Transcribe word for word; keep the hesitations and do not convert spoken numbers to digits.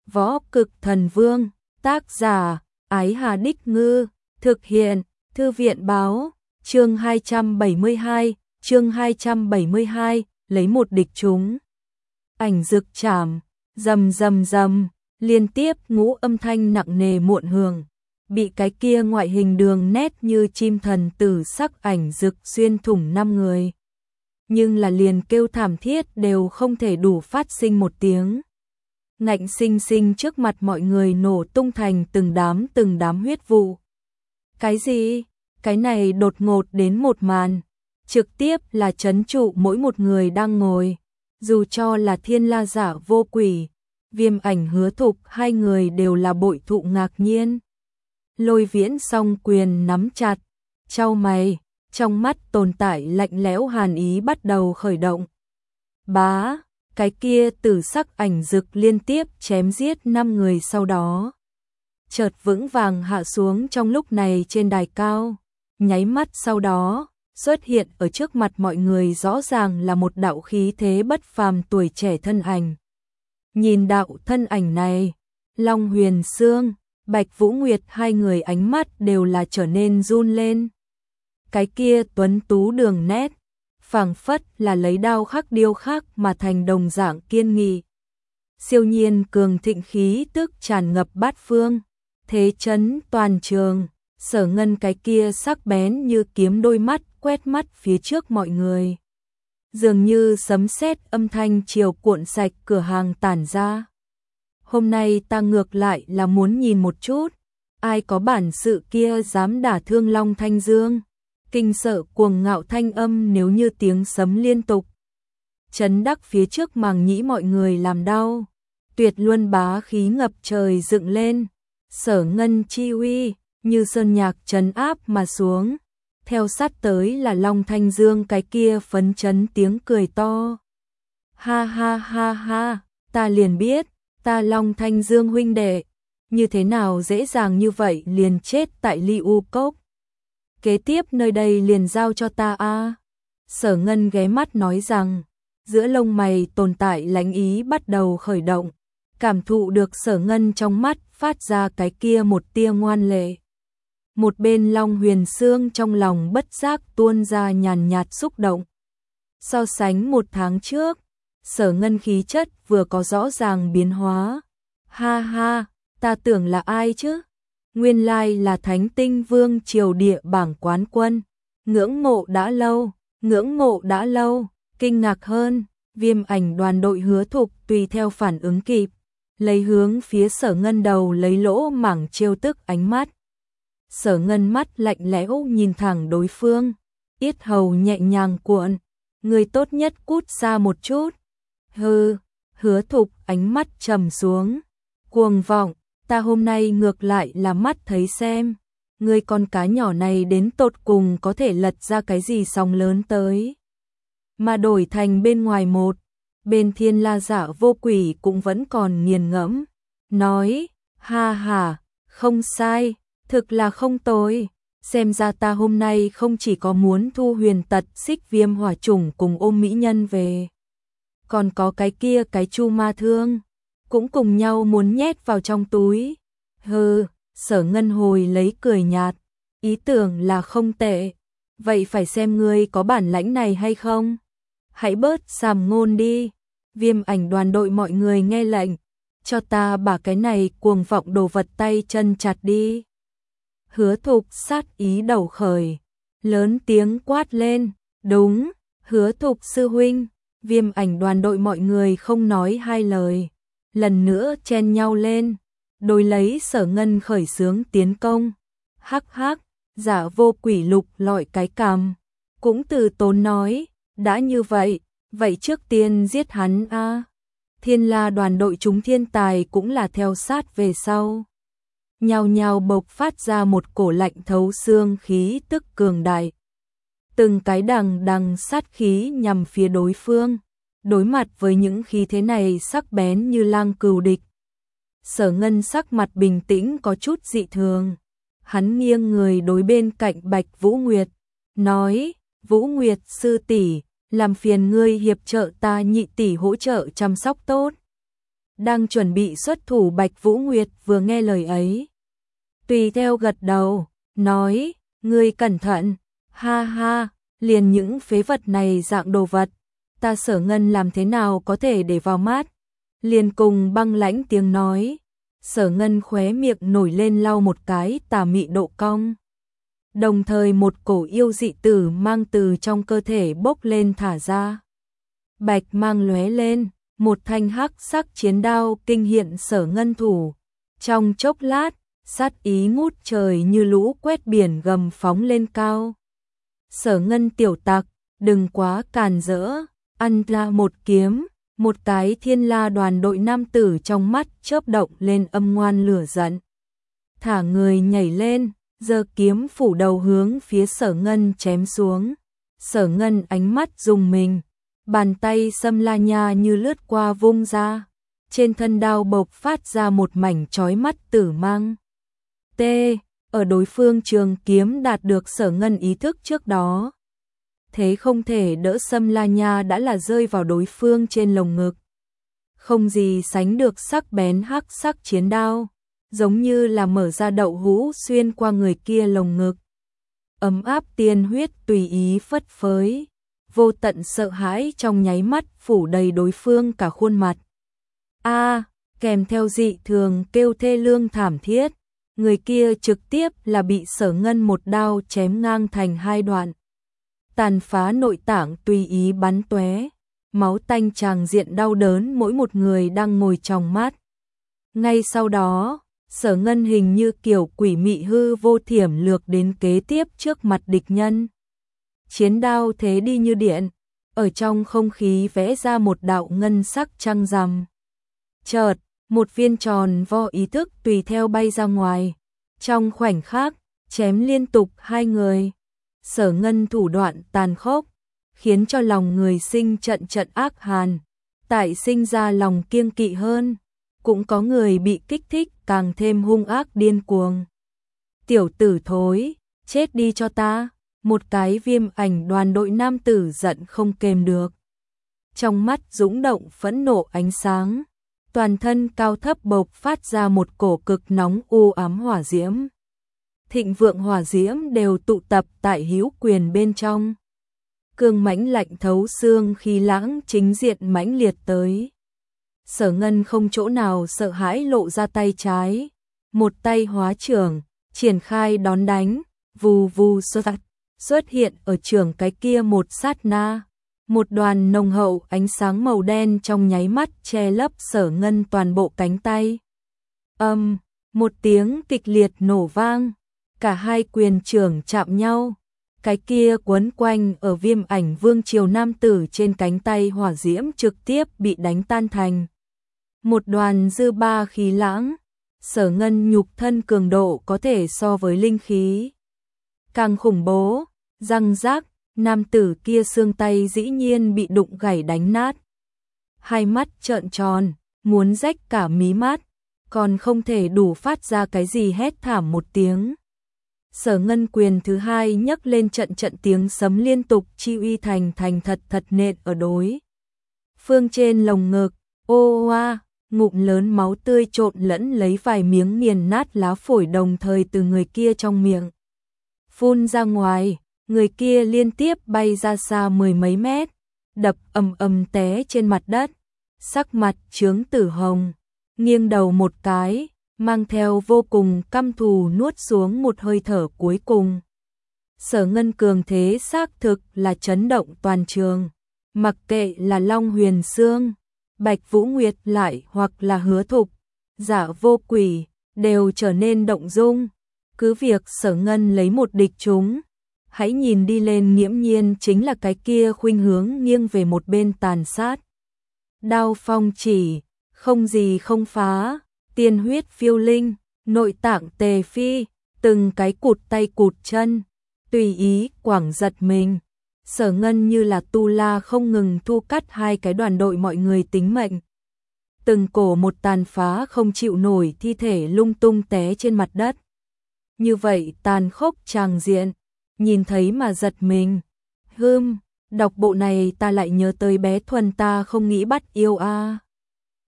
Võ Cực Thần Vương, tác giả, Ái Hà Đích Ngư, thực hiện, Thư viện Báo, chương hai trăm bảy mươi hai, chương hai trăm bảy mươi hai, lấy một địch chúng. Ảnh rực chảm, rầm rầm rầm, liên tiếp ngũ âm thanh nặng nề muộn hưởng, bị cái kia ngoại hình đường nét như chim thần tử sắc ảnh rực xuyên thủng năm người. Nhưng là liền kêu thảm thiết đều không thể đủ phát sinh một tiếng. Ngạnh sinh sinh trước mặt mọi người nổ tung thành từng đám từng đám huyết vụ. Cái gì? Cái này đột ngột đến một màn, trực tiếp là trấn trụ mỗi một người đang ngồi, dù cho là Thiên La Giả Vô Quỷ, Viêm Ảnh Hứa Thục, hai người đều là bội thụ ngạc nhiên. Lôi Viễn song quyền nắm chặt, chau mày, trong mắt tồn tại lạnh lẽo hàn ý bắt đầu khởi động. Bá, cái kia tử sắc ảnh rực liên tiếp chém giết năm người sau đó. Chợt vững vàng hạ xuống trong lúc này trên đài cao, nháy mắt sau đó, xuất hiện ở trước mặt mọi người rõ ràng là một đạo khí thế bất phàm tuổi trẻ thân ảnh. Nhìn đạo thân ảnh này, Long Huyền Sương, Bạch Vũ Nguyệt hai người ánh mắt đều là trở nên run lên. Cái kia tuấn tú đường nét, phảng phất là lấy đao khắc điêu khắc mà thành đồng dạng kiên nghị. Siêu nhiên cường thịnh khí tức tràn ngập bát phương, thế chấn toàn trường, Sở Ngân cái kia sắc bén như kiếm đôi mắt quét mắt phía trước mọi người. Dường như sấm sét âm thanh chiều cuộn sạch cửa hàng tản ra. Hôm nay ta ngược lại là muốn nhìn một chút, ai có bản sự kia dám đả thương Long Thanh Dương. Kinh sợ cuồng ngạo thanh âm nếu như tiếng sấm liên tục. Chấn đắc phía trước màng nhĩ mọi người làm đau. Tuyệt luân bá khí ngập trời dựng lên. Sở Ngân chi uy, như sơn nhạc trấn áp mà xuống. Theo sát tới là Long Thanh Dương cái kia phấn chấn tiếng cười to. Ha ha ha ha, ta liền biết, ta Long Thanh Dương huynh đệ, như thế nào dễ dàng như vậy liền chết tại Ly U Cốc. Kế tiếp nơi đây liền giao cho ta a. Sở Ngân ghé mắt nói rằng, giữa lông mày tồn tại lãnh ý bắt đầu khởi động, cảm thụ được Sở Ngân trong mắt phát ra cái kia một tia ngoan lệ. Một bên Long Huyền Sương trong lòng bất giác tuôn ra nhàn nhạt xúc động. So sánh một tháng trước, Sở Ngân khí chất vừa có rõ ràng biến hóa. Ha ha, ta tưởng là ai chứ? Nguyên lai là Thánh Tinh Vương triều địa bảng quán quân. Ngưỡng mộ đã lâu, ngưỡng mộ đã lâu, kinh ngạc hơn, Viêm Ảnh đoàn đội Hứa Thục tùy theo phản ứng kịp, lấy hướng phía Sở Ngân đầu lấy lỗ mảng trêu tức ánh mắt. Sở Ngân mắt lạnh lẽo nhìn thẳng đối phương, yết hầu nhẹ nhàng cuộn, người tốt nhất cút xa một chút. Hừ, Hứa Thục ánh mắt trầm xuống, cuồng vọng. Ta hôm nay ngược lại là mắt thấy xem, người con cá nhỏ này đến tột cùng có thể lật ra cái gì sóng lớn tới. Mà đổi thành bên ngoài một, bên Thiên La Giả Vô Quỷ cũng vẫn còn nghiền ngẫm, nói, ha ha, không sai, thực là không tồi, xem ra ta hôm nay không chỉ có muốn thu huyền tật xích viêm hỏa chủng cùng ôm mỹ nhân về, còn có cái kia cái chu ma thương cũng cùng nhau muốn nhét vào trong túi. Hừ, Sở Ngân hồi lấy cười nhạt, ý tưởng là không tệ, vậy phải xem ngươi có bản lãnh này hay không. Hãy bớt sàm ngôn đi. Viêm Ảnh đoàn đội mọi người nghe lệnh, cho ta bả cái này cuồng vọng đồ vật tay chân chặt đi. Hứa Thục sát ý đầu khởi, lớn tiếng quát lên, đúng, Hứa Thục sư huynh. Viêm Ảnh đoàn đội mọi người không nói hai lời, lần nữa chen nhau lên, đối lấy Sở Ngân khởi xướng tiến công. Hắc hắc, Giả Vô Quỷ lục lọi cái cằm, cũng từ tốn nói, đã như vậy, vậy trước tiên giết hắn a. Thiên La đoàn đội chúng thiên tài cũng là theo sát về sau, nhao nhao bộc phát ra một cổ lạnh thấu xương khí tức cường đại. Từng cái đằng đằng sát khí nhằm phía đối phương. Đối mặt với những khí thế này sắc bén như lang cừu địch, Sở Ngân sắc mặt bình tĩnh có chút dị thường. Hắn nghiêng người đối bên cạnh Bạch Vũ Nguyệt, nói, Vũ Nguyệt sư tỷ, làm phiền ngươi hiệp trợ ta nhị tỷ hỗ trợ chăm sóc tốt. đang chuẩn bị xuất thủ Bạch Vũ Nguyệt vừa nghe lời ấy. Tùy theo gật đầu, nói, ngươi cẩn thận, ha ha, liền những phế vật này dạng đồ vật, ta Sở Ngân làm thế nào có thể để vào mắt. Liền cùng băng lãnh tiếng nói, Sở Ngân khóe miệng nổi lên lau một cái tà mị độ cong. Đồng thời một cổ yêu dị tử mang từ trong cơ thể bốc lên thả ra. Bạch mang lóe lên, một thanh hắc sắc chiến đao kinh hiện Sở Ngân thủ. Trong chốc lát, sát ý ngút trời như lũ quét biển gầm phóng lên cao. Sở Ngân tiểu tặc, đừng quá càn rỡ, ăn ra một kiếm. Một cái thiên la đoàn đội nam tử trong mắt chớp động lên âm ngoan lửa giận. Thả người nhảy lên, giơ kiếm phủ đầu hướng phía Sở Ngân chém xuống. Sở Ngân ánh mắt rùng mình, bàn tay xâm la nha như lướt qua vung ra. Trên thân đao bộc phát ra một mảnh chói mắt tử mang. T. Ở đối phương trường kiếm đạt được Sở Ngân ý thức trước đó. Thế không thể đỡ xâm la nha đã là rơi vào đối phương trên lồng ngực. Không gì sánh được sắc bén hắc sắc chiến đao, giống như là mở ra đậu hũ xuyên qua người kia lồng ngực. Ấm áp tiên huyết tùy ý phất phới, vô tận sợ hãi trong nháy mắt phủ đầy đối phương cả khuôn mặt. A, kèm theo dị thường kêu thê lương thảm thiết, người kia trực tiếp là bị Sở Ngân một đao chém ngang thành hai đoạn. Tàn phá nội tạng tùy ý bắn tóe, máu tanh tràng diện đau đớn mỗi một người đang ngồi trong mắt. Ngay sau đó, Sở Ngân hình như kiểu quỷ mị hư vô thiểm lược đến kế tiếp trước mặt địch nhân. Chiến đao thế đi như điện, ở trong không khí vẽ ra một đạo ngân sắc trăng rằm. Chợt, một viên tròn vo ý thức tùy theo bay ra ngoài, trong khoảnh khắc chém liên tục hai người. Sở Ngân thủ đoạn tàn khốc, khiến cho lòng người sinh trận trận ác hàn, tại sinh ra lòng kiêng kỵ hơn, cũng có người bị kích thích càng thêm hung ác điên cuồng. Tiểu tử thối, chết đi cho ta, một cái viêm ảnh đoàn đội nam tử giận không kềm được. Trong mắt dũng động phẫn nộ ánh sáng, toàn thân cao thấp bộc phát ra một cổ cực nóng u ám hỏa diễm. Thịnh vượng hỏa diễm đều tụ tập tại hữu quyền bên trong. Cương mãnh lạnh thấu xương khí lãng chính diện mãnh liệt tới. Sở Ngân không chỗ nào sợ hãi lộ ra tay trái, một tay hóa trưởng, triển khai đón đánh, vù vù xuất xuất hiện ở trường cái kia một sát na. Một đoàn nồng hậu ánh sáng màu đen trong nháy mắt che lấp Sở Ngân toàn bộ cánh tay. Âm, um, một tiếng kịch liệt nổ vang. Cả hai quyền trưởng chạm nhau, cái kia quấn quanh ở viêm ảnh vương triều nam tử trên cánh tay hỏa diễm trực tiếp bị đánh tan thành một đoàn dư ba khí lãng. Sở Ngân nhục thân cường độ có thể so với linh khí càng khủng bố, răng rác, nam tử kia xương tay dĩ nhiên bị đụng gãy đánh nát. Hai mắt trợn tròn, muốn rách cả mí mắt, còn không thể đủ phát ra cái gì hét thảm một tiếng. Sở Ngân quyền thứ hai nhấc lên trận trận tiếng sấm liên tục chi uy thành thành thật thật nện ở đối phương trên lồng ngực. Ô oa, ngụm lớn máu tươi trộn lẫn lấy vài miếng nghiền nát lá phổi đồng thời từ người kia trong miệng phun ra ngoài. Người kia liên tiếp bay ra xa mười mấy mét, đập ầm ầm té trên mặt đất, sắc mặt chướng tử hồng, nghiêng đầu một cái, mang theo vô cùng căm thù nuốt xuống một hơi thở cuối cùng. Sở Ngân cường thế xác thực là chấn động toàn trường, mặc kệ là Long Huyền Sương, Bạch Vũ Nguyệt lại hoặc là Hứa Thục, Giả Vô Quỷ, đều trở nên động dung. Cứ việc Sở Ngân lấy một địch chúng, hãy nhìn đi lên nghiễm nhiên chính là cái kia khuynh hướng nghiêng về một bên tàn sát. Đao phong chỉ, không gì không phá, tiên huyết phiêu linh, nội tạng tề phi, từng cái cụt tay cụt chân, tùy ý quảng giật mình. Sở Ngân như là tu la không ngừng thu cắt hai cái đoàn đội mọi người tính mệnh. Từng cổ một tàn phá không chịu nổi thi thể lung tung té trên mặt đất. Như vậy tàn khốc tràng diện, nhìn thấy mà giật mình. Hưm, đọc bộ này ta lại nhớ tới bé Thuần ta không nghĩ bắt yêu a. À.